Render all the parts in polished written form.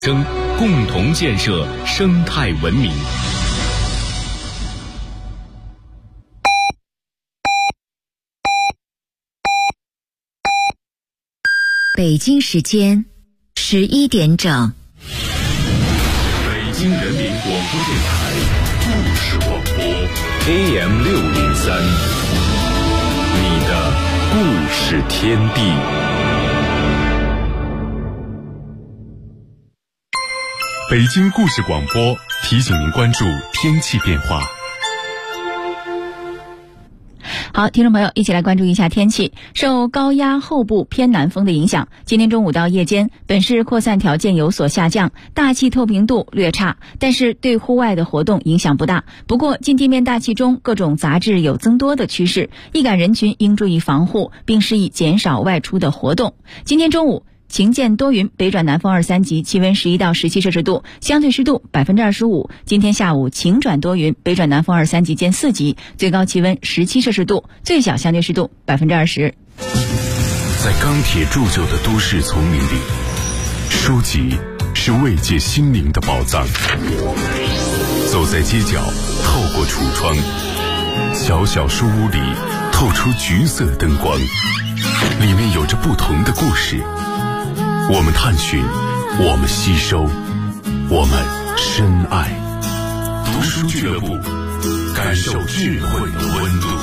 共同建设生态文明。 北京时间11点整。 北京人民广播电台故事广播 AM603，你的故事天地。北京故事广播提醒您关注天气变化。 好，听众朋友，一起来关注一下天气。受高压后部偏南风的影响，今天中午到夜间，本市扩散条件有所下降，大气透明度略差，但是对户外的活动影响不大。不过，近地面大气中各种杂质有增多的趋势，易感人群应注意防护，并示意减少外出的活动。今天中午晴见多云，北转南风2、3级，气温11到17摄氏度，相对湿度25%。今天下午晴转多云，北转南风2、3级见4级，最高气温17摄氏度，最小相对湿度20%。 在钢铁铸就的都市丛林里，书籍是慰藉心灵的宝藏。走在街角，透过橱窗，小小书屋里透出橘色灯光，里面有着不同的故事。我们探寻，我们吸收，我们深爱。读书俱乐部，感受智慧的温度。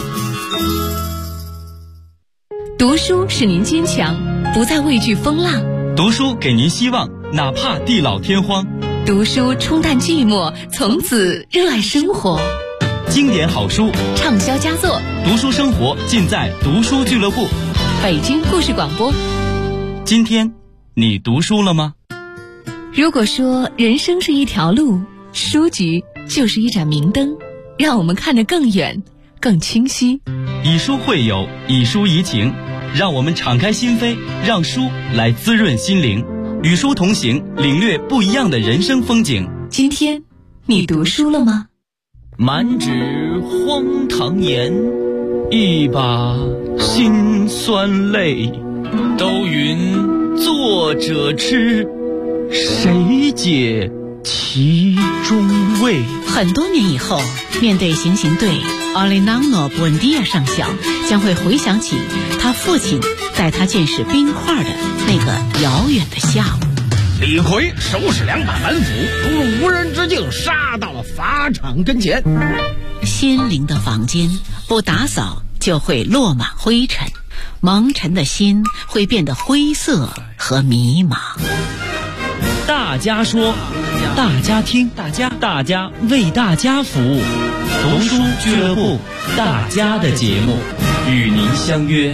读书使您坚强，不再畏惧风浪； 读书给您希望，哪怕地老天荒； 读书冲淡寂寞，从此热爱生活。 经典好书， 畅销佳作， 读书生活尽在读书俱乐部。 北京故事广播。 今天你读书了吗？ 如果说人生是一条路，书局就是一盏明灯，让我们看得更远更清晰。 以书会友，以书怡情，让我们敞开心扉，让书来滋润心灵，与书同行，领略不一样的人生风景。 今天你读书了吗？ 满纸荒唐言，一把辛酸泪，都云作者痴，谁解其中味？ 很多年以后，面对行刑队Orellano Buendia 上校，将会回想起他父亲带他见识冰块的那个遥远的下午。 李逵手使2把板斧，突入无人之境，杀到了法场跟前。 心灵的房间不打扫就会落满灰尘，蒙尘的心会变得灰色和迷茫。 大家说，大家听，大家为大家服务。读书俱乐部，大家的节目，与您相约。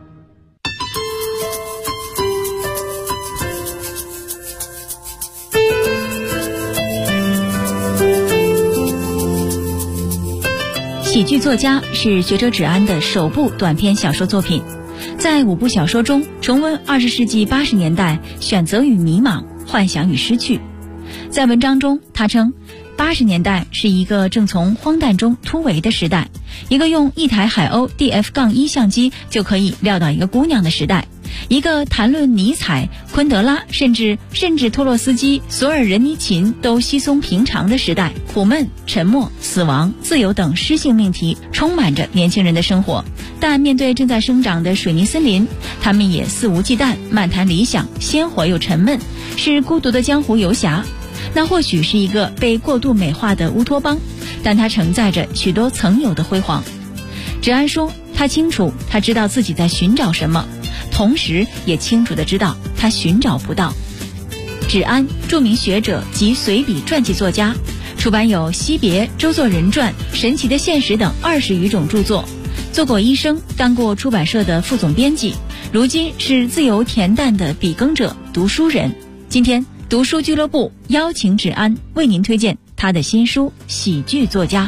喜剧作家是学者芷安的首部短篇小说作品，在5部小说中重温20世纪80年代选择与迷茫、幻想与失去。在文章中，他称80年代是一个正从荒诞中突围的时代，一个用一台海鸥 DF-1 相机就可以撂倒一个姑娘的时代，一个谈论尼采、昆德拉甚至托洛斯基、索尔仁尼琴都稀松平常的时代。苦闷、沉默、死亡、自由等诗性命题充满着年轻人的生活，但面对正在生长的水泥森林，他们也肆无忌惮，漫谈理想，鲜活又沉闷，是孤独的江湖游侠。那或许是一个被过度美化的乌托邦，但它承载着许多曾有的辉煌。芷安说，他清楚，他知道自己在寻找什么，同时也清楚地知道他寻找不到。芷安，著名学者及随笔传记作家，出版有《惜别》《周作人传》《神奇的现实》等20余种著作，做过医生，当过出版社的副总编辑，如今是自由恬淡的笔耕者、读书人。今天读书俱乐部邀请芷安为您推荐他的新书《喜剧作家》。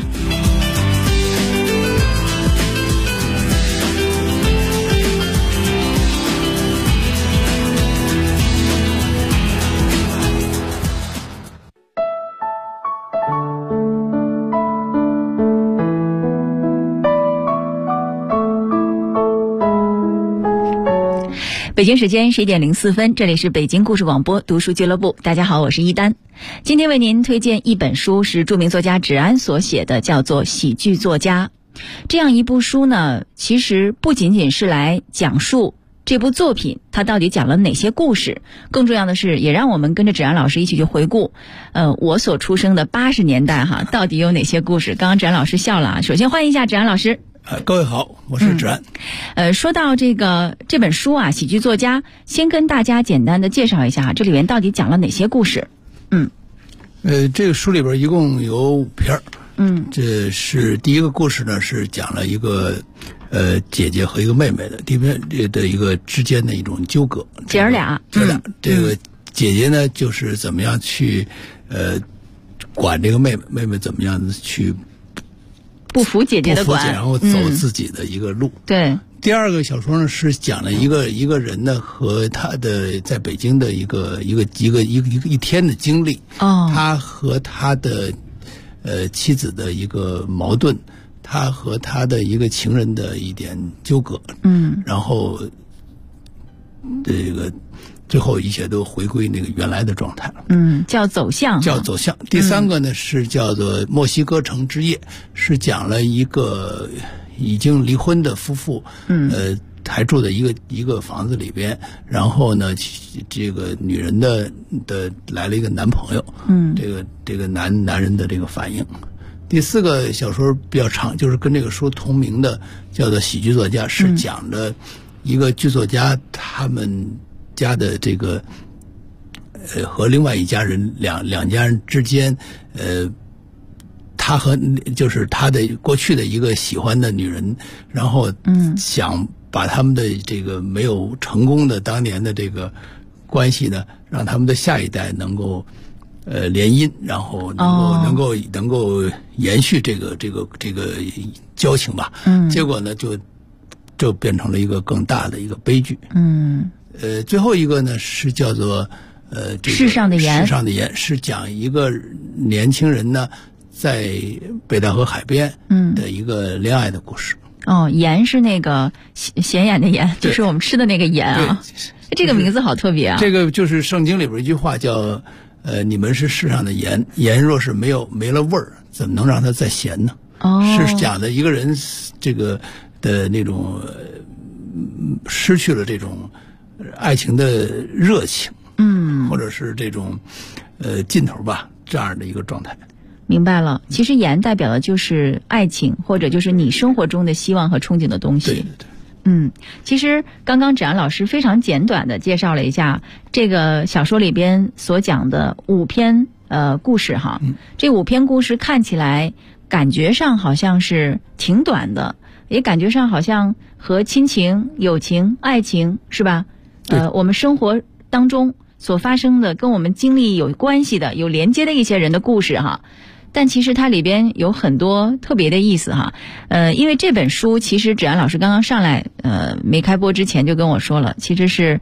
北京时间11点04分，这里是北京故事广播读书俱乐部。大家好，我是一丹。今天为您推荐一本书，是著名作家芷安所写的，叫做《喜剧作家》。这样一部书呢，其实不仅仅是来讲述这部作品它到底讲了哪些故事，更重要的是也让我们跟着芷安老师一起去回顾我所出生的80年代到底有哪些故事。刚刚芷安老师笑了，首先欢迎一下芷安老师。 各位好，我是芷安。 说到这本书啊，喜剧作家，先跟大家简单的介绍一下这里面到底讲了哪些故事。 这个书里边一共有5篇。这是第一个故事呢，是讲了一个姐姐和一个妹妹的第一篇的一个之间的一种纠葛。 姐儿俩。 这个姐姐呢，就是怎么样去管这个妹妹，妹妹怎么样去不服姐姐的管， 然后走自己的一个路。 对。 第二个小说呢，是讲了一个人呢和他的在北京的一天的经历。他和他的妻子的一个矛盾，他和他的一个情人的一点纠葛。然后这个最后一切都回归那个原来的状态了。 叫走向。 第三个呢，是叫做墨西哥城之夜，是讲了一个已经离婚的夫妇，还住在一个房子里边，然后呢，这个女人的来了一个男朋友，这个男人的这个反应。第四个小说比较长，就是跟这个书同名的，叫做《喜剧作家》，是讲的一个剧作家他们家的这个和另外一家人两家人之间，他和就是他的过去的一个喜欢的女人，然后想把他们的这个没有成功的当年的这个关系呢，让他们的下一代能够联姻，然后能够延续这个交情吧。结果呢就变成了一个更大的一个悲剧。最后一个呢是叫做世上的盐是讲一个年轻人呢在北戴河海边的一个恋爱的故事。 盐是那个显眼的盐，就是我们吃的那个盐啊。这个名字好特别啊。 这个就是圣经里边一句话叫你们是世上的盐，盐若是没了味儿，怎么能让它再咸呢？是讲的一个人这个的那种失去了这种爱情的热情，或者是这种劲头吧，这样的一个状态。 明白了，其实盐代表的就是爱情，或者就是你生活中的希望和憧憬的东西。 对。 其实刚刚芷安老师非常简短的介绍了一下这个小说里边所讲的5篇故事哈。这5篇故事看起来感觉上好像是挺短的，也感觉上好像和亲情、友情、爱情是吧？我们生活当中所发生的跟我们经历有关系的、有连接的一些人的故事哈。但其实它里边有很多特别的意思哈。因为这本书其实芷安老师刚刚上来没开播之前就跟我说了，其实是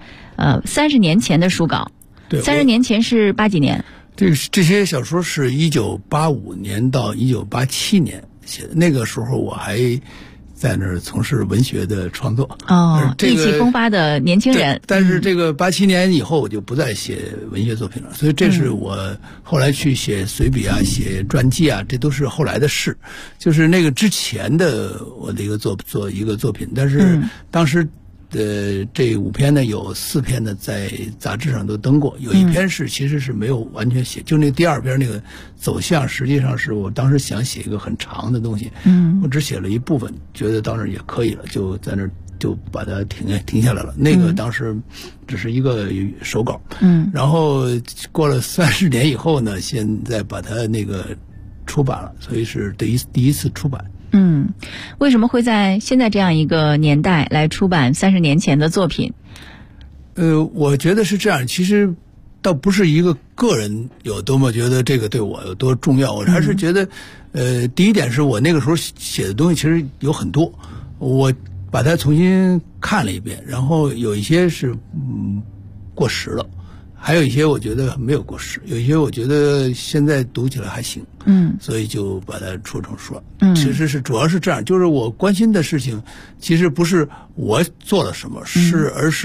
30年前的书稿。 对 ，30年前是80几年？ 这些小说是1985年到1987年写的，那个时候我还在那儿从事文学的创作。 意气风发的年轻人。 但是这个87年以后我就不再写文学作品了，所以这是我后来去写随笔啊、写传记啊，这都是后来的事。就是那个之前的我的一个作品，但是当时这5篇呢，有4篇呢在杂志上都登过，有1篇其实是没有完全写，就那第2篇那个走向，实际上是我当时想写一个很长的东西，我只写了一部分，觉得到那儿也可以了，就在那儿就把它停下来了。那个当时只是一个手稿，然后过了30年以后呢，现在把它那个出版了，所以是第一次出版。 为什么会在现在这样一个年代来出版30年前的作品？ 我觉得是这样，其实倒不是一个个人有多么觉得这个对我有多重要，我还是觉得第一点是我那个时候写的东西其实有很多，我把它重新看了一遍，然后有一些是过时了，还有一些我觉得没有过时，有一些我觉得现在读起来还行，所以就把它出成书了。其实是主要是这样，就是我关心的事情其实不是我做了什么，而是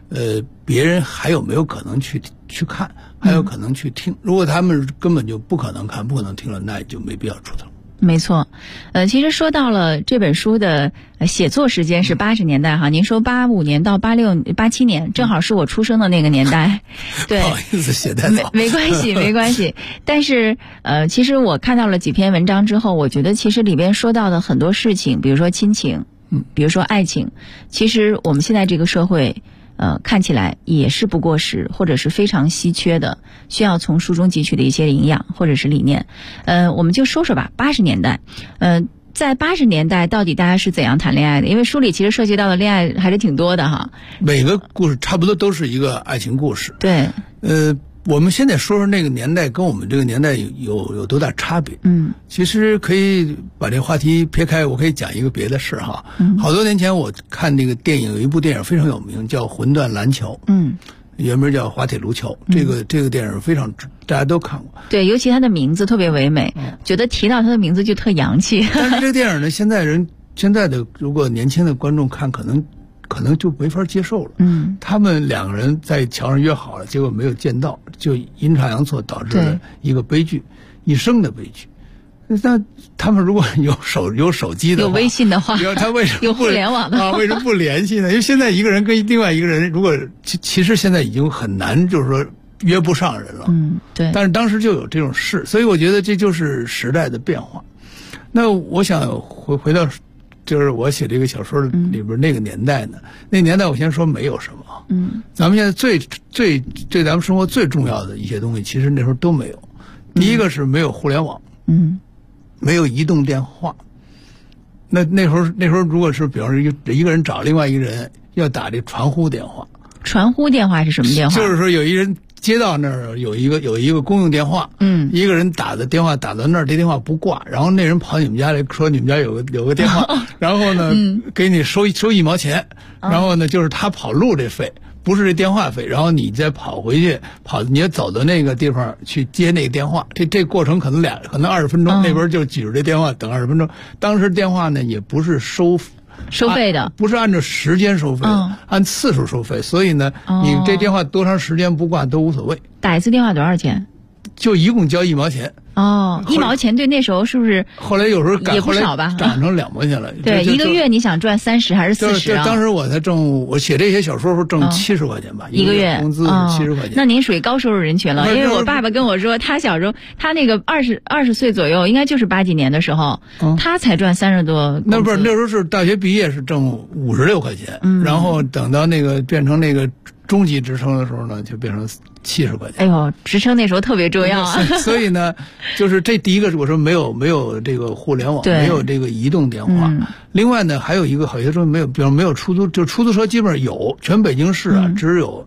别人还有没有可能去看，还有可能去听。如果他们根本就不可能看、不可能听了，那也就没必要出头。 没错，其实说到了这本书的写作时间是80年代哈，您说85年到86、87年，正好是我出生的那个年代。对， 不好意思，写太早。 没关系，没关系。但是其实我看到了几篇文章之后，我觉得其实里边说到的很多事情，比如说亲情，比如说爱情，其实我们现在这个社会。看起来也是不过时，或者是非常稀缺的，需要从书中汲取的一些营养或者是理念。我们就说说吧，80年代，在80年代到底大家是怎样谈恋爱的？因为书里其实涉及到的恋爱还是挺多的哈。 每个故事差不多都是一个爱情故事。 对。 我们现在说说那个年代跟我们这个年代有多大差别？其实可以把这个话题撇开，我可以讲一个别的事哈。好多年前我看那个电影，有一部电影非常有名，叫《魂断蓝桥》。原名叫《滑铁卢桥》。这个电影非常大家都看过。对， 尤其它的名字特别唯美，觉得提到它的名字就特洋气。 但是这个电影呢，现在的如果年轻的观众看，可能就没法接受了。他们两个人在桥上约好了，结果没有见到，就阴差阳错导致了一个悲剧，一生的悲剧。那他们如果有手机的话， 有微信的话， 他为什么有互联网的话， 为什么不联系呢？因为现在一个人跟另外一个人，如果其实现在已经很难，就是说约不上人了。 对。 但是当时就有这种事，所以我觉得这就是时代的变化。那我想回到。就是我写这个小说里边那个年代呢，那年代我先说没有什么。咱们现在最对咱们生活最重要的一些东西，其实那时候都没有。第一个是没有互联网，没有移动电话。那时候如果是比方说一个人找另外一个人要打这传呼电话。 传呼电话是什么电话？ 就是说有一人街道那儿有一个公用电话，一个人打的电话打到那儿，这电话不挂，然后那人跑你们家来说你们家有个电话，然后呢给你收1毛钱，然后呢就是他跑路这费，不是这电话费，然后你再跑回去你要走到那个地方去接那个电话，这过程可能20分钟，那边就举着这电话等20分钟。当时电话呢也不是收费的， 不是按照时间收费，按次数收费，所以呢，你这电话多长时间不挂都无所谓。 打一次电话多少钱？ 就一共交1毛钱。 1毛钱对那时候是不是？ 后来有时候也不少吧， 涨成2毛钱了。 对，一个月你想赚30还是40啊？ 当时我写这些小说时候挣70块钱吧， 一个月工资是70块钱。 那您属于高收入人群了，因为我爸爸跟我说，他小时候他那个20岁左右，应该就是80几年的时候，他才赚30多。 那不是那时候是大学毕业是挣56块钱，然后等到那个变成那个中级职称的时候呢，就变成70块钱。 哎呦，职称那时候特别重要啊。 所以呢，就是这第一个是我说没有这个互联网，没有这个移动电话。另外呢，还有一个好些说没有，比如没有出租车基本上有，全北京市啊只有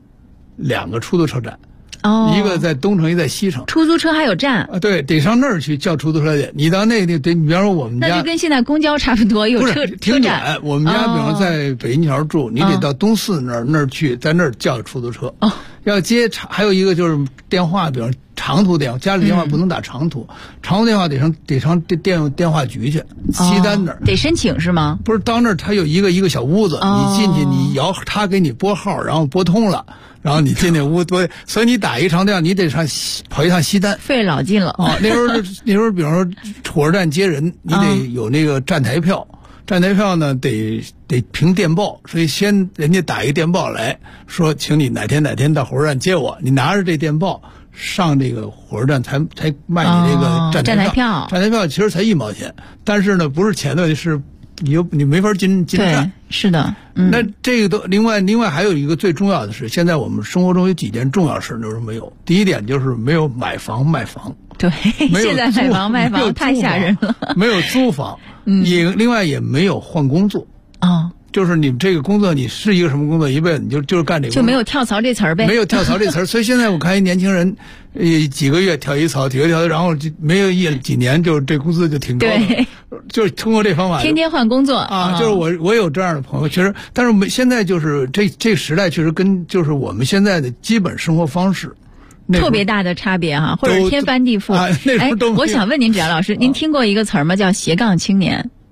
2个出租车站。一个在东城，一个在西城。出租车还有站啊？对，得上那儿去叫出租车去。你到那得，你比方说我们家， 那就跟现在公交差不多，有车挺远。我们家比方在北新桥住，你得到东四那儿去，在那儿叫出租车。要接还有一个就是电话，比方长途电话，家里电话不能打长途，长途电话得上电话局去，西单那儿得申请是吗？ 不是，到那儿他有一个小屋子，你进去你摇，他给你拨号，然后拨通了。然后你进那屋多，所以你打一长电话，你得跑一趟西单， 费老劲了啊！那时候，比方说火车站接人，你得有那个站台票，站台票呢得凭电报，所以先人家打一个电报来说，请你哪天到火车站接我，你拿着这电报上这个火车站才卖你这个站台票。站台票其实才1毛钱，但是呢不是钱的是。你没法进站， 是的。 那这个都另外还有一个最重要的是，现在我们生活中有几件重要事就是没有。第一点就是没有买房卖房， 对，现在买房卖房太吓人了。 没有租房，另外也没有换工作啊。 就是你这个工作，你是一个什么工作，一辈子你就是干这个工作， 就没有跳槽这词儿呗。 没有跳槽这词儿，所以现在我看一年轻人，几个月跳一槽，然后就没有几年就这工资就挺高的，就是通过这方法， 天天换工作啊。就是我有这样的朋友，确实，但是现在就是这时代确实跟就是我们现在的基本生活方式。 特别大的差别哈，或者天翻地覆。 那时候都我想问您，芷阳老师，您听过一个词儿吗？叫斜杠青年。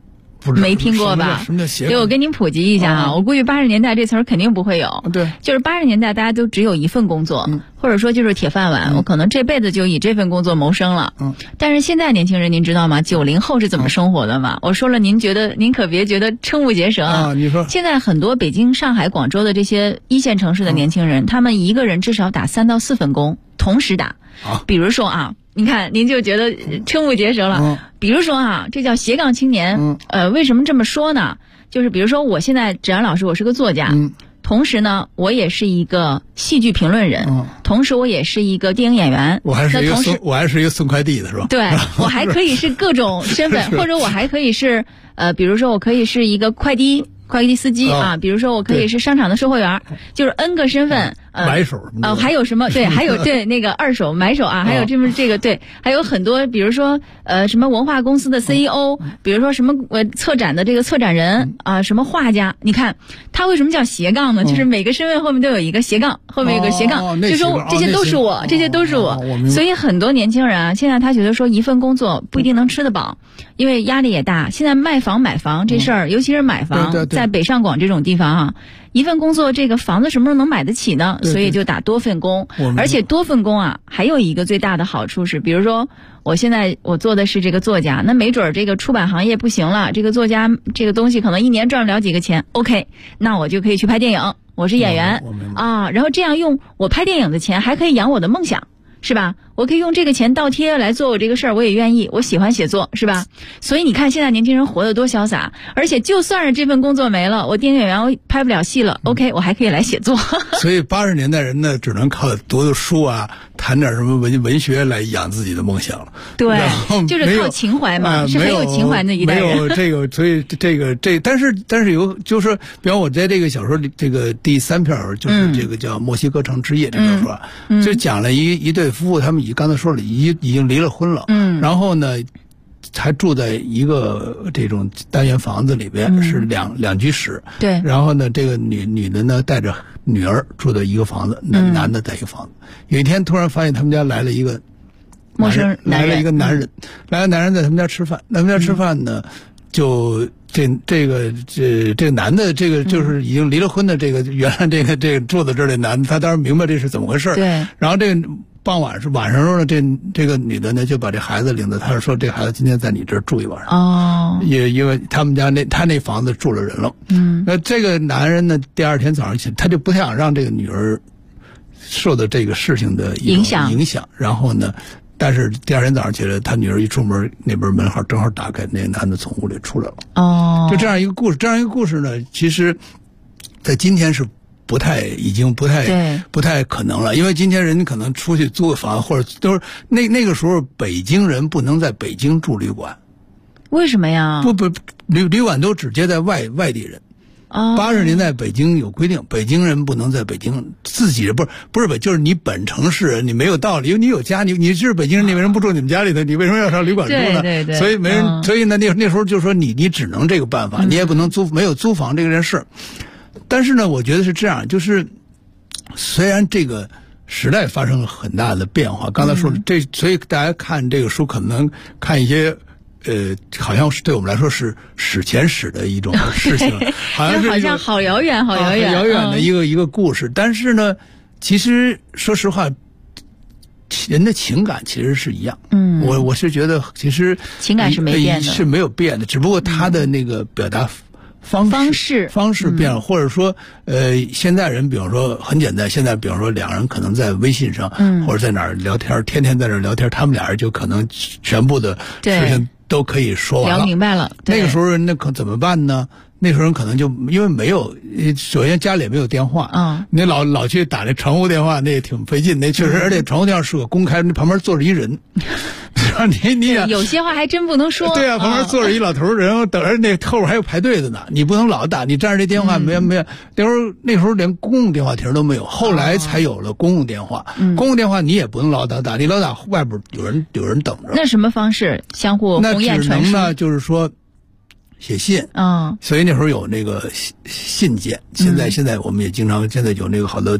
不知道没听过吧？ 什么叫斜杠？ 对，我跟您普及一下啊，我估计80年代这词儿肯定不会有。 对， 就是80年代大家都只有一份工作，或者说就是铁饭碗，我可能这辈子就以这份工作谋生了。但是现在年轻人，您知道吗？90后是怎么生活的吗？我说了，您可别觉得瞠目结舌啊！ 你说， 现在很多北京、上海、广州的这些一线城市的年轻人，他们一个人至少打3到4份工，同时打。比如说啊，你看您就觉得瞠目结舌了。比如说啊，这叫斜杠青年。为什么这么说呢？就是比如说，我现在芷安老师，我是个作家。同时呢，我也是一个戏剧评论人，同时我也是一个电影演员。 我还是一个送快递的是吧？ 对，我还可以是各种身份，或者我还可以是比如说我可以是一个快递司机啊，比如说我可以是商场的售货员，就是 N 个身份。 买手还有什么？对，还有对那个二手买手啊，还有这个对，还有很多，比如说什么文化公司的 CEO，比如说什么策展的这个策展人啊，什么画家。你看他为什么叫斜杠呢？就是每个身份后面都有一个斜杠，后面有个斜杠，就说这些都是我，这些都是我。所以很多年轻人啊，现在他觉得说一份工作不一定能吃得饱，因为压力也大。现在买房这事儿，尤其是买房，在北上广这种地方啊。一份工作，这个房子什么时候能买得起呢？所以就打多份工，而且多份工啊，还有一个最大的好处是，比如说我现在我做的是这个作家，那没准这个出版行业不行了，这个作家这个东西可能一年赚不了几个钱 ，OK， 那我就可以去拍电影，我是演员啊，然后这样用我拍电影的钱还可以养我的梦想。是吧？我可以用这个钱倒贴来做我这个事儿，我也愿意，我喜欢写作，是吧？所以你看现在年轻人活得多潇洒，而且就算是这份工作没了，我电影演员我拍不了戏了，OK， 我还可以来写作。 所以80年代人呢，只能靠读书啊，谈点什么文学来养自己的梦想了。 对，就是靠情怀嘛，是很有情怀的一代人。 没有这个，所以但是有就是，比方我在这个小说里，这个第3篇就是这个叫《墨西哥城之夜》这本书，就讲了一对夫妇，他们刚才说了，已经离了婚了，然后呢，还住在一个这种单元房子里边，是两居室，对，然后呢，这个女的呢带着女儿住在一个房子，男的在一个房子。有一天突然发现他们家来了一个陌生男人， 来了一个男人，在他们家吃饭，呢，就这个男的，这个就是已经离了婚的这个原来这个住在这儿的男的，他当然明白这是怎么回事，对，然后这个。晚上时候呢，这个女的呢就把这孩子领着，她说这孩子今天在你这儿住一晚上。也因为他们家他那房子住了人了。那这个男人呢，第二天早上起来，他就不太想让这个女儿受到这个事情的影响。然后呢，但是第二天早上起来，他女儿一出门，那边门号正好打开，那个男的从屋里出来了。就这样一个故事呢，其实在今天是。已经不太可能了，因为今天人可能出去租个房，或者都是那个时候北京人不能在北京住旅馆。 为什么呀？ 旅馆都只接待外地人。80年代北京有规定，北京人不能在北京自己不是就是你本城市人，你没有道理，因为你有家，你是北京人，你为什么不住你们家里头？你为什么要上旅馆住呢？对，所以没人，所以呢那时候就说你只能这个办法，你也不能没有租房这个件事。但是呢，我觉得是这样，就是虽然这个时代发生了很大的变化，刚才说所以大家看这个书可能看一些好像是对我们来说是史前史的一种事情，好像好遥远的一个故事。但是呢，其实说实话，人的情感其实是一样。我是觉得其实情感是没变的， 是没有变的，只不过他的那个表达。方式变了，或者说，现在人比方说很简单，现在比方说两人可能在微信上，或者在哪儿聊天，天天在这儿聊天，他们俩人就可能全部的事情都可以说完了， 聊明白了。 那个时候人可怎么办呢？那时候人可能就因为没有，首先家里也没有电话，你老去打那传呼电话，那也挺费劲，那确实，而且传呼电话是个公开，那旁边坐着一人。你有些话还真不能说。 对啊，旁边坐着一老头，然后等着那后边还有排队的呢，你不能老打，你占着这电话没有。那时候连公共电话亭都没有，后来才有了公共电话。公共电话你也不能老打，你老打外边有人等着。 那什么方式相互鸿雁传书？ 那只能呢，就是说写信。所以那时候有那个信件。现在我们也经常现在有那个好多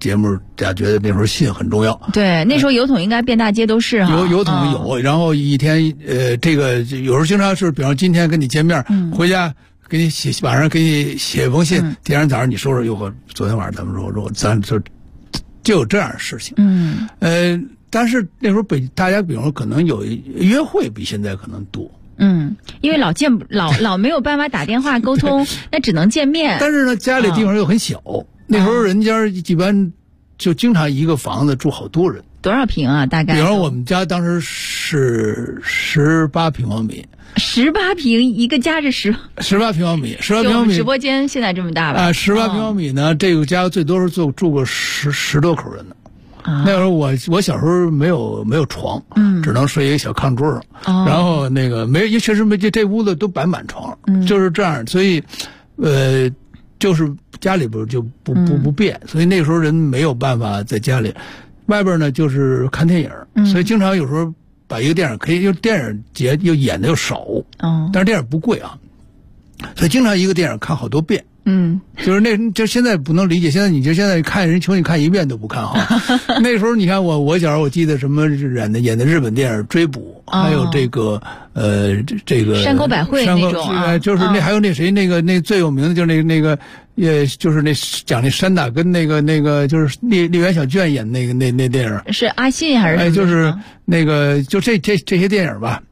节目，大家觉得那时候信很重要。 对，那时候邮筒应该遍大街都是哈。 邮筒有，然后一天这个有时候经常是，比方今天跟你见面，回家给你晚上给你写封信，第二天早上你说说，哟，昨天晚上咱们说咱就有这样的事情。但是那时候大家比如说可能有约会比现在可能多。 因为老没有办法打电话沟通，那只能见面。 但是呢，家里地方又很小，那时候人家一般就经常一个房子住好多人。 多少平啊？大概？ 比方说我们家当时是18平方米。 18平一个家是 18平方米，18平方米。 直播间现在这么大吧 ？18平方米呢，这个家最多是住个十多口人呢。那时候我小时候没有床，只能睡一个小炕桌上，然后那个确实没这屋子都摆满床，就是这样，所以就是家里边就不便，所以那时候人没有办法在家里，外边呢就是看电影，所以经常有时候把一个电影可以，就电影节又演的又少，但是电影不贵啊，所以经常一个电影看好多遍。就是就现在不能理解，现在看人求你看一遍都不看哈。那时候你看我小时候我记得什么演的日本电影追捕，还有这个山口百惠那种就是还有那谁那最有名的就是那个就是那讲那山打跟那个就是丽园小卷演那电影是阿信还是就是那个就这些电影吧。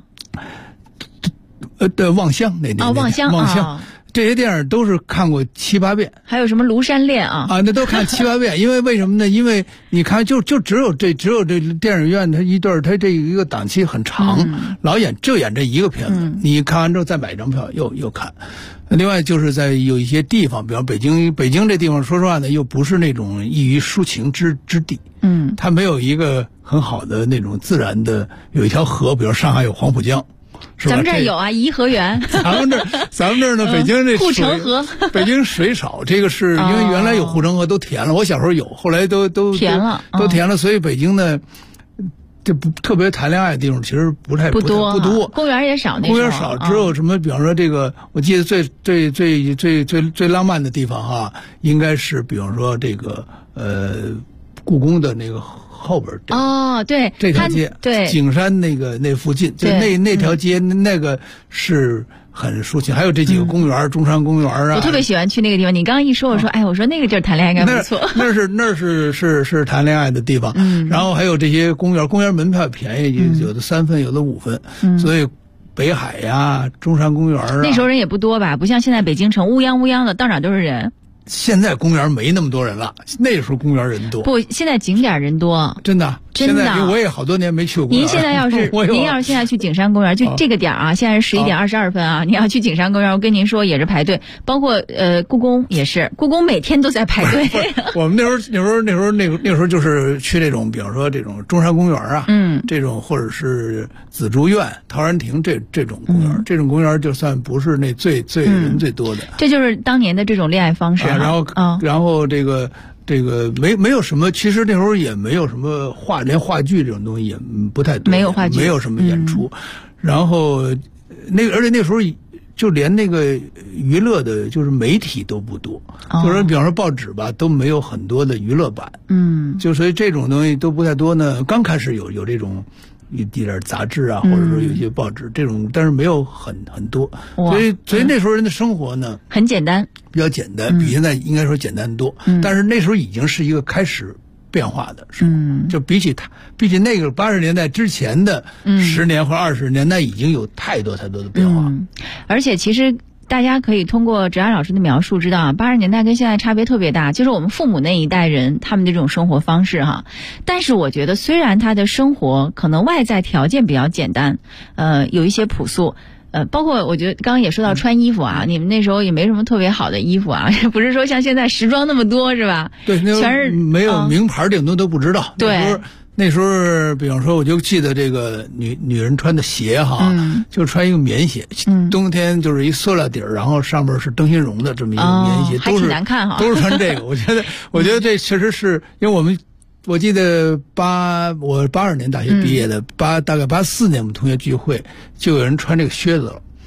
望乡望乡。 这些电影都是看过7、8遍， 还有什么庐山恋啊， 那都看7、8遍。因为什么呢？因为你看，就只有这电影院它它这一个档期很长，老演这一个片子，你看完之后再买一张票又看。另外就是在有一些地方，比方北京这地方，说实话呢，又不是那种易于抒情之地，它没有一个很好的那种自然的，有一条河，比如上海有黄浦江。 咱们这儿有啊，颐和园。 咱们这儿呢，北京这护城河， 北京水少，这个是因为原来有护城河都填了，我小时候有，后来都填了， 所以北京呢，这不特别谈恋爱的地方其实不多， 公园也少， 公园少，只有什么，比方说这个，我记得最浪漫的地方哈，应该是比方说这个故宫的那个。后边对， 这条街， 对， 景山那附近，就那条街那个是很抒情。还有这几个公园，中山公园啊， 我特别喜欢去那个地方。你刚刚一说，我说我说那个地儿谈恋爱应该不错。 那是谈恋爱的地方。然后还有这些公园门票便宜，有的3分，有的5分，所以北海呀、中山公园啊， 那时候人也不多吧，不像现在北京城乌泱的，到哪都是人。 现在公园没那么多人了，那时候公园人多。 不，现在景点人多， 真的。现在我也好多年没去过。 您现在要是现在去景山公园，就这个点啊，现在是11点22分啊，你要去景山公园，我跟您说也是排队，包括故宫也是，故宫每天都在排队。 我们那时候就是去那种，比方说这种中山公园啊，这种或者是紫竹院、陶然亭这种公园，这种公园就算不是那最人最多的。 这就是当年的这种恋爱方式。 然后这个没有什么，其实那时候也没有什么连话剧这种东西也不太多， 没有话剧， 没有什么演出。然后而且那时候就连那个娱乐的，就是媒体都不多，就是比方说报纸吧，都没有很多的娱乐版，就所以这种东西都不太多呢。刚开始有这种。一点杂志啊，或者说有些报纸这种，但是没有很多，所以那时候人的生活呢很简单， 比较简单，比现在应该说简单多。但是那时候已经是一个开始变化的时候，就比起那个80年代之前的10年或20年，那已经有太多的变化。 而且其实。大家可以通过哲安老师的描述知道，80年代跟现在差别特别大，就是我们父母那一代人他们的这种生活方式哈。但是我觉得，虽然他的生活可能外在条件比较简单，有一些朴素，包括我觉得刚刚也说到穿衣服啊，你们那时候也没什么特别好的衣服啊，不是说像现在时装那么多是吧？ 对，全是没有名牌，顶多都不知道。 对。 那时候，比方说，我就记得这个女人穿的鞋哈，就穿一个棉鞋，冬天就是一塑料底儿，然后上面是灯芯绒的这么一个棉鞋， 还挺难看哈， 都是穿这个。我觉得这确实是因为我记得我82年大学毕业的，大概84年我们同学聚会就有人穿这个靴子了。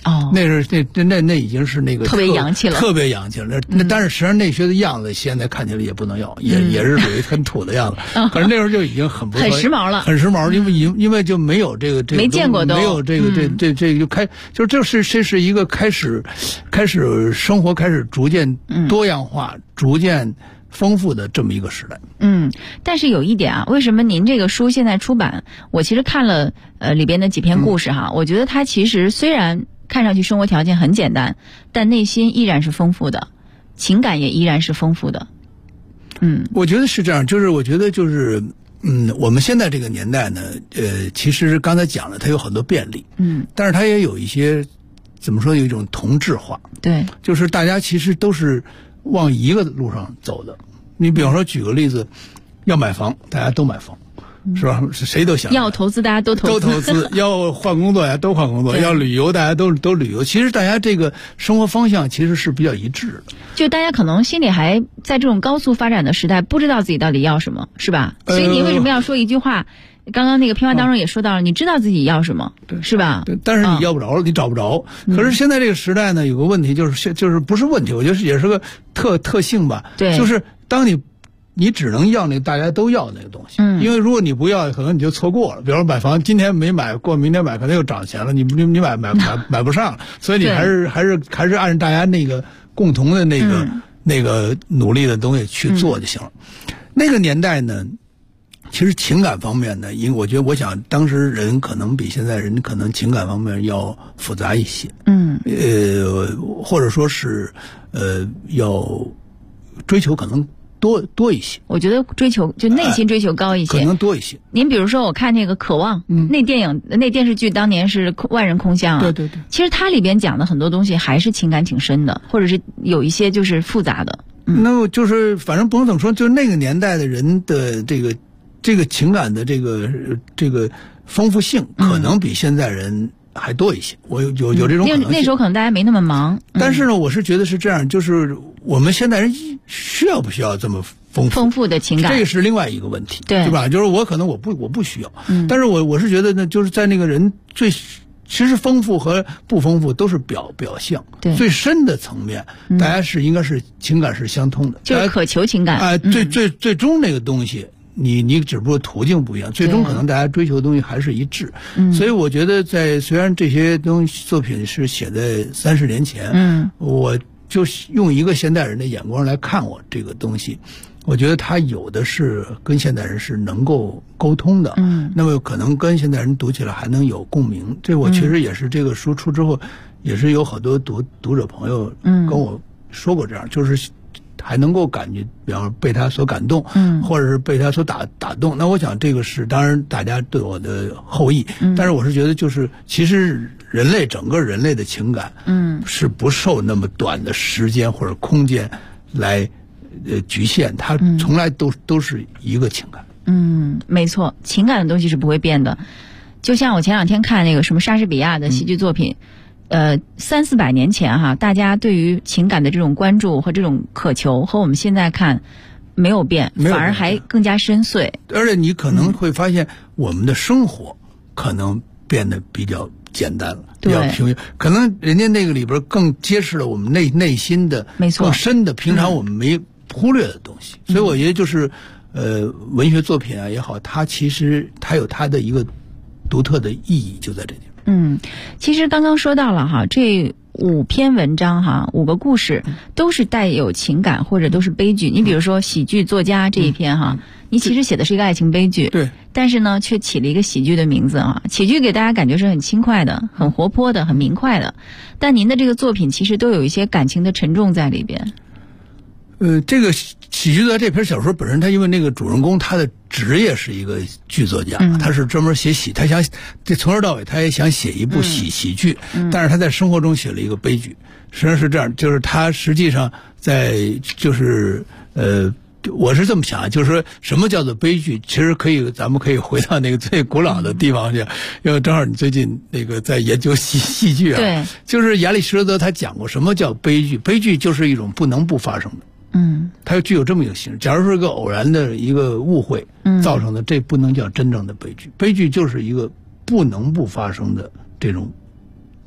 哦， 那是那已经是那个特别洋气了， 特别洋气了。那但是实际上那些的样子现在看起来也不能要，也是属于很土的样子。可是那时候就已经很不错， 很时髦了， 很时髦。因为就没有这个没见过都没有这个这就这是一个开始生活开始逐渐多样化、逐渐丰富的这么一个时代。 但是有一点啊，为什么您这个书现在出版？我其实看了里边的几篇故事哈，我觉得它其实虽然看上去生活条件很简单，但内心依然是丰富的，情感也依然是丰富的。 我觉得是这样，就是我觉得就是我们现在这个年代呢，其实刚才讲了，它有很多便利，但是它也有一些怎么说，有一种同质化， 对， 就是大家其实都是往一个路上走的。你比方说举个例子，要买房，大家都买房，是吧？谁都想要投资，大家都投资，要换工作，大家都换工作，要旅游，大家都旅游。其实大家这个生活方向其实是比较一致的。 就大家可能心里还在这种高速发展的时代，不知道自己到底要什么，是吧？所以你为什么要说一句话？刚刚那个片花当中也说到了，你知道自己要什么，对，是吧？ 对，但是你要不着了，你找不着。可是现在这个时代呢，有个问题就是不是问题，我觉得也是个特性吧。 对， 就是当你只能要那个大家都要那个东西，因为如果你不要，可能你就错过了。比如说买房，今天没买过，明天买可能又涨钱了，你买不上了，所以你还是按大家那个共同的那个努力的东西去做就行了。那个年代呢，其实情感方面呢，因为我想当时人可能比现在人可能情感方面要复杂一些，或者说是要追求可能多一些。 我觉得追求就内心追求高一些， 可能多一些。 您比如说我看那个《渴望》，那电视剧当年是万人空巷啊， 对。 其实它里边讲的很多东西还是情感挺深的，或者是有一些就是复杂的。 那就是反正不能怎么说，就是那个年代的人的这个情感的这个丰富性，可能比现在人还多一些。我有这种可能性。 那时候可能大家没那么忙， 但是呢，我是觉得是这样，就是我们现代人需要不需要这么丰富的情感？ 这个是另外一个问题， 对吧？就是我可能我不需要，但是我是觉得呢，就是在那个人其实丰富和不丰富都是表象， 对， 最深的层面，大家应该是情感是相通的， 就是渴求情感。 最终那个东西，你只不过途径不一样，最终可能大家追求的东西还是一致。所以我觉得虽然这些作品是写在30年前，我就用一个现代人的眼光来看我这个东西。我觉得他有的是跟现代人是能够沟通的，那么可能跟现代人读起来还能有共鸣。这我其实也是这个书出之后，也是有好多读者朋友跟我说过这样，就是还能够感觉，比方说被他所感动，或者是被他所打动。那我想这个是当然大家对我的厚意，但是我是觉得就是其实整个人类的情感，是不受那么短的时间或者空间来局限，它从来都是一个情感。 没错，情感的东西是不会变的。就像我前2天看那个什么莎士比亚的戏剧作品，300-400年前哈，大家对于情感的这种关注和这种渴求，和我们现在看没有变，反而还更加深邃。 而且你可能会发现，我们的生活可能变得比较简单了，比较平庸，可能人家那个里边更揭示了我们内心的更深的平常我们没忽略的东西。所以我觉得就是文学作品啊也好，它其实它有它的一个独特的意义，就在这里。 其实刚刚说到了哈，这5篇文章哈，5个故事都是带有情感或者都是悲剧。你比如说喜剧作家这一篇哈，你其实写的是一个爱情悲剧， 对， 但是呢却起了一个喜剧的名字啊。喜剧给大家感觉是很轻快的、很活泼的、很明快的，但您的这个作品其实都有一些感情的沉重在里边。 这个喜剧作家这篇小说本身，他因为那个主人公他的职业是一个剧作家，他是专门写他想这从头到尾他也想写一部喜剧，但是他在生活中写了一个悲剧。实际上是这样，就是他实际上我是这么想，就是说什么叫做悲剧？其实咱们可以回到那个最古老的地方去，因为正好你最近那个在研究戏剧啊， 对， 就是亚里士多德他讲过什么叫悲剧？悲剧就是一种不能不发生的。它具有这么一个形式。假如说一个偶然的一个误会造成的，这不能叫真正的悲剧。悲剧就是一个不能不发生的这种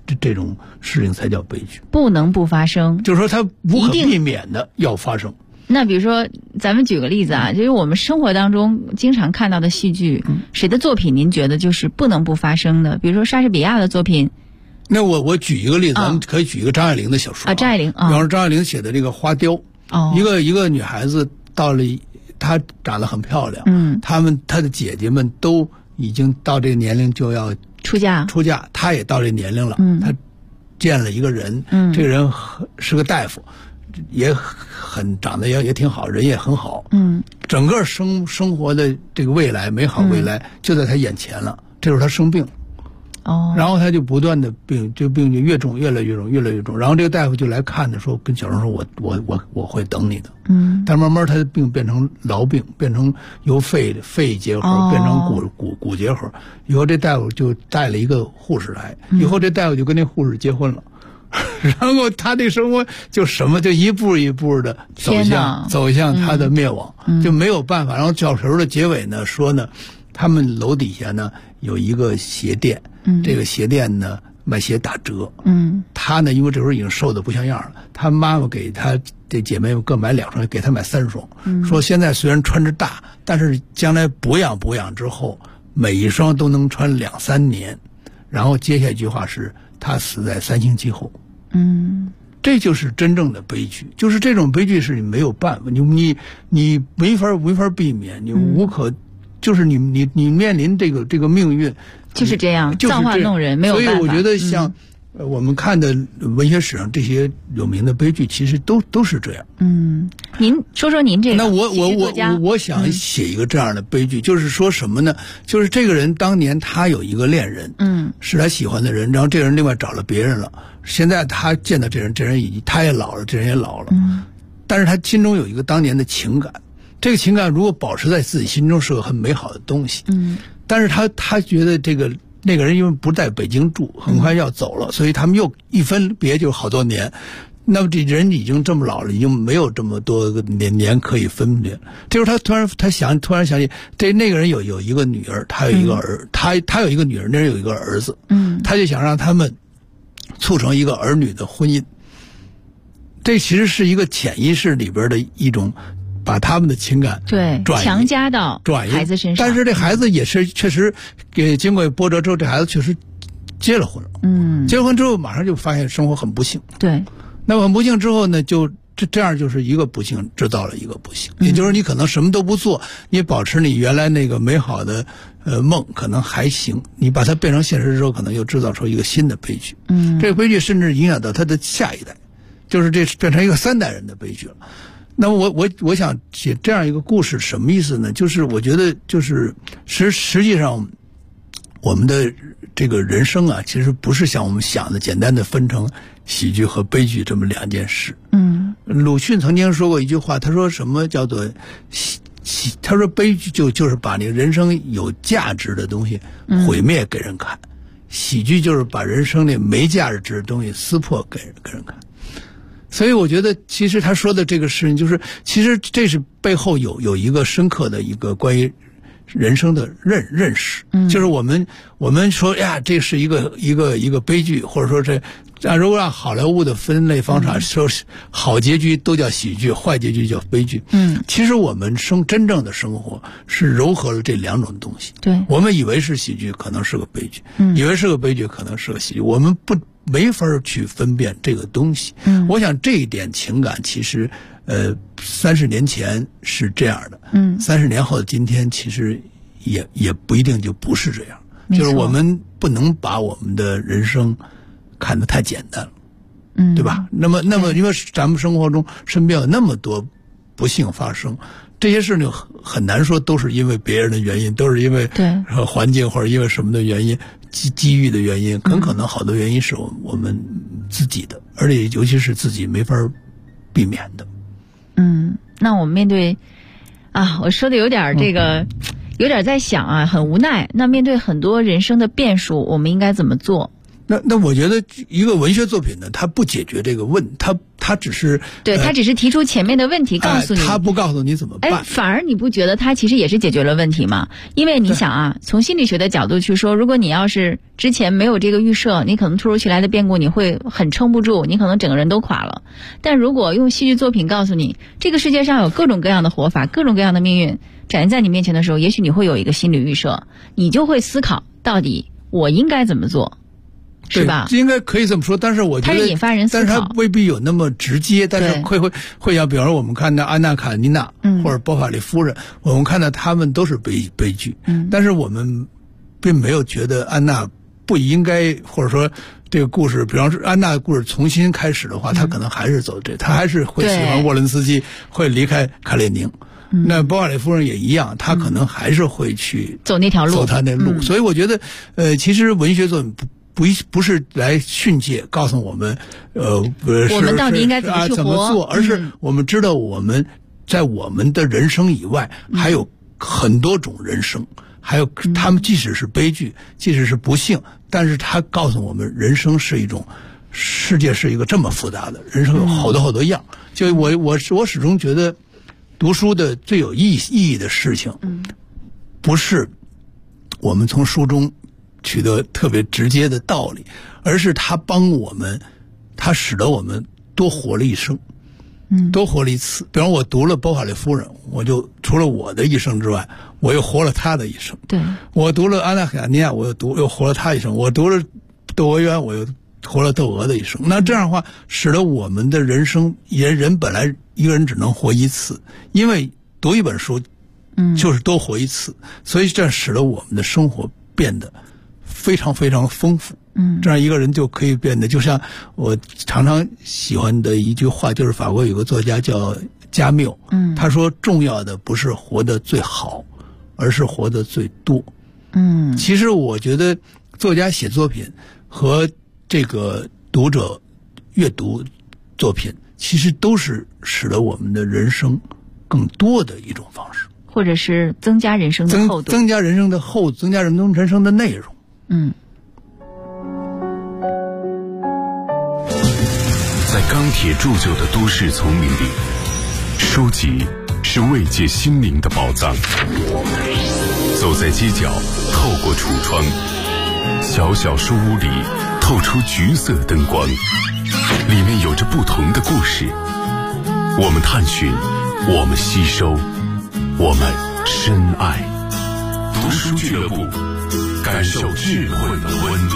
这种事情才叫悲剧， 不能不发生， 就是说它无可避免的要发生。 那比如说，咱们举个例子啊，就是我们生活当中经常看到的戏剧，谁的作品您觉得就是不能不发生的？比如说莎士比亚的作品。 那我举一个例子，咱们可以举一个张爱玲的小说张爱玲，比方说张爱玲写的这个《花雕》，一个女孩子到了，她长得很漂亮，她的姐姐们都已经到这个年龄就要出嫁，她也到这年龄了，她见了一个人，这个人是个大夫，也长得也挺好，人也很好，整个生活的这个未来，美好未来就在她眼前了。这时候她生病。然后他就不断的病就越重，越来越重。然后这个大夫就来看他，说跟小生说，我会等你的。但慢慢他的病变成痨病，变成由肺结核变成骨结核。以后这大夫就带了一个护士来，以后这大夫就跟那护士结婚了。然后他这生活就一步一步的走向他的灭亡，就没有办法。然后小时候的结尾呢说呢，他们楼底下呢有一个鞋店。这个鞋店呢卖鞋打折，他呢因为这时候已经瘦得不像样了，他妈妈给他这姐妹各买2双，给他买3双，说现在虽然穿着大，但是将来补养之后，每一双都能穿2-3年。然后接下一句话是他死在3星期后。这就是真正的悲剧，就是这种悲剧是你没有办法，你没法避免，你无可。就是你面临这个命运就是这样，造化弄人，没有办法。 所以我觉得像我们看的文学史上这些有名的悲剧，其实都是这样。 您说说您这个。 那我想写一个这样的悲剧，就是说什么呢？就是这个人当年他有一个恋人，是他喜欢的人，然后这个人另外找了别人了。现在他见到这人他也老了，这人也老了，但是他心中有一个当年的情感。这个情感如果保持在自己心中是个很美好的东西，但是他觉得那个人因为不在北京住，很快要走了，所以他们又一分别就好多年。那么这人已经这么老了，已经没有这么多个年可以分别。这时候他突然想起，那个人有一个女儿，他有一个他有一个女儿，那人有一个儿子，他就想让他们促成一个儿女的婚姻。这其实是一个潜意识里边的一种。把他们的情感强加到孩子身上， 但是这孩子也是确实经过波折之后，这孩子确实结了婚了。结了婚之后，马上就发现生活很不幸。 对， 那么很不幸之后呢，就这样就是一个不幸制造了一个不幸。也就是你可能什么都不做，你保持你原来那个美好的梦可能还行，你把它变成现实之后，可能又制造出一个新的悲剧。这个悲剧甚至影响到他的下一代，就是这变成一个3代人的悲剧了。那么我想写这样一个故事，什么意思呢？就是我觉得就是实际上我们的这个人生啊，其实不是像我们想的简单的分成喜剧和悲剧这么2件事。鲁迅曾经说过一句话，他说什么叫做他说悲剧就是把那个人生有价值的东西毁灭给人看，喜剧就是把人生那没价值的东西撕破给人看。所以我觉得其实他说的这个事情，就是其实这是背后有一个深刻的一个关于人生的认识，就是我们说呀，这是一个悲剧，或者说如果让好莱坞的分类方法说好结局都叫喜剧，坏结局叫悲剧。其实我们真正的生活是糅合了这2种东西。 对， 我们以为是喜剧，可能是个悲剧；以为是个悲剧，可能是个喜剧。我们没法去分辨这个东西。我想这一点情感其实30年前是这样的，30年后的今天其实也不一定就不是这样。就是我们不能把我们的人生看得太简单了，对吧？那么因为咱们生活中身边有那么多不幸发生，这些事情很难说都是因为别人的原因，都是因为环境或者因为什么的原因，机遇的原因，很可能好多原因是我们自己的，而且尤其是自己没法避免的。 那我们面对我说的有点这个有点在想很无奈。那面对很多人生的变数，我们应该怎么做？ 那我觉得一个文学作品呢，它不解决这个它只是对，它只是提出前面的问题，告诉你， 它不告诉你怎么办。 反而你不觉得它其实也是解决了问题吗？因为你想啊，从心理学的角度去说，如果你要是之前没有这个预设，你可能突如其来的变故你会很撑不住，你可能整个人都垮了。但如果用戏剧作品告诉你，这个世界上有各种各样的活法，各种各样的命运展现在你面前的时候，也许你会有一个心理预设，你就会思考到底我应该怎么做。是吧？ 应该可以这么说，但是我觉得它是引发人思考， 但是它未必有那么直接，但是会像，比方说我们看到安娜卡列尼娜或者波法利夫人，我们看到他们都是悲剧，但是我们并没有觉得安娜不应该，或者说这个故事，比方说安娜的故事重新开始的话，她可能还是走她还是会喜欢沃伦斯基，会离开卡列宁。那波瓦里夫人也一样，她可能还是会去走那条路， 走她那路。所以我觉得，其实文学作品不是来训诫，告诉我们， 我们到底应该怎么去活， 怎么做，而是我们知道我们在我们的人生以外，还有很多种人生，还有他们即使是悲剧，即使是不幸，但是他告诉我们，人生是一种，世界是一个这么复杂的，人生有好多好多样。就我始终觉得，读书的最有意义的事情，不是我们从书中取得特别直接的道理，而是它使得我们多活了一生，多活了一次。比方我读了波法利夫人，我就除了我的一生之外，我又活了他的一生。对，我读了安娜卡列尼亚，我又活了他一生。我读了窦娥冤，我又活了窦娥的一生。那这样的话，使得我们的人生，人本来一个人只能活一次，因为读一本书，就是多活一次，所以这使得我们的生活变得非常非常丰富。这样一个人就可以变得，就像我常常喜欢的一句话，就是法国有个作家叫加缪，他说重要的不是活得最好，而是活得最多。其实我觉得作家写作品和这个读者阅读作品，其实都是使得我们的人生更多的一种方式， 或者是增加人生的厚度， 增加人生的厚度，增加人生的内容。 在钢铁铸就的都市丛林里，书籍是慰藉心灵的宝藏。走在街角，透过橱窗，小小书屋里透出橘色灯光，里面有着不同的故事。我们探寻，我们吸收，我们深爱。读书俱乐部，感受智慧的温度。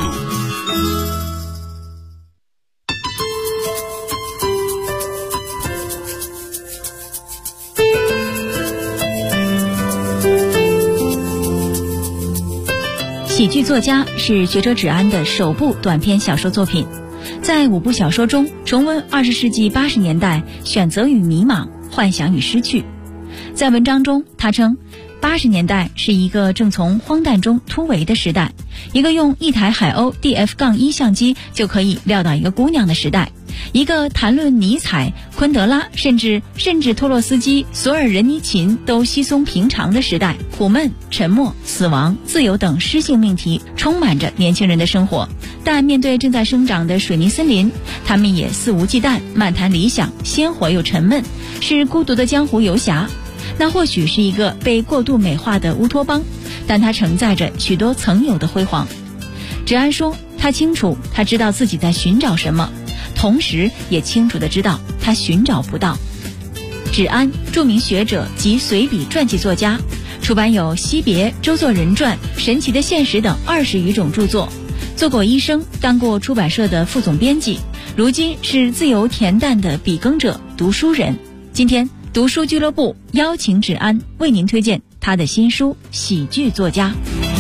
喜剧作家是学者芷安的首部短篇小说作品，在5部小说中重温20世纪80年代选择与迷茫、幻想与失去。在文章中，他称80年代是一个正从荒诞中突围的时代，一个用一台海鸥 DF-1 相机就可以撂倒一个姑娘的时代，一个谈论尼采、昆德拉甚至托洛斯基、索尔仁尼琴都稀松平常的时代。苦闷、沉默、死亡、自由等诗性命题充满着年轻人的生活，但面对正在生长的水泥森林，他们也肆无忌惮，漫谈理想，鲜活又沉闷，是孤独的江湖游侠。那或许是一个被过度美化的乌托邦，但它承载着许多曾有的辉煌。芷安说，他清楚，他知道自己在寻找什么，同时也清楚地知道他寻找不到。芷安，著名学者及随笔传记作家，出版有《惜别》《周作人传》《神奇的现实》等20余种著作，做过医生，当过出版社的副总编辑，如今是自由恬淡的笔耕者、读书人。今天读书俱乐部邀请芷安为您推荐他的新书《喜剧作家》。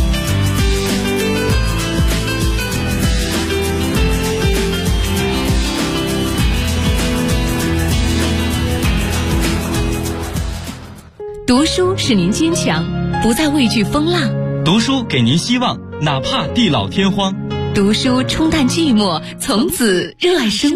读书使您坚强，不再畏惧风浪； 读书给您希望，哪怕地老天荒； 读书冲淡寂寞，从此热爱生活。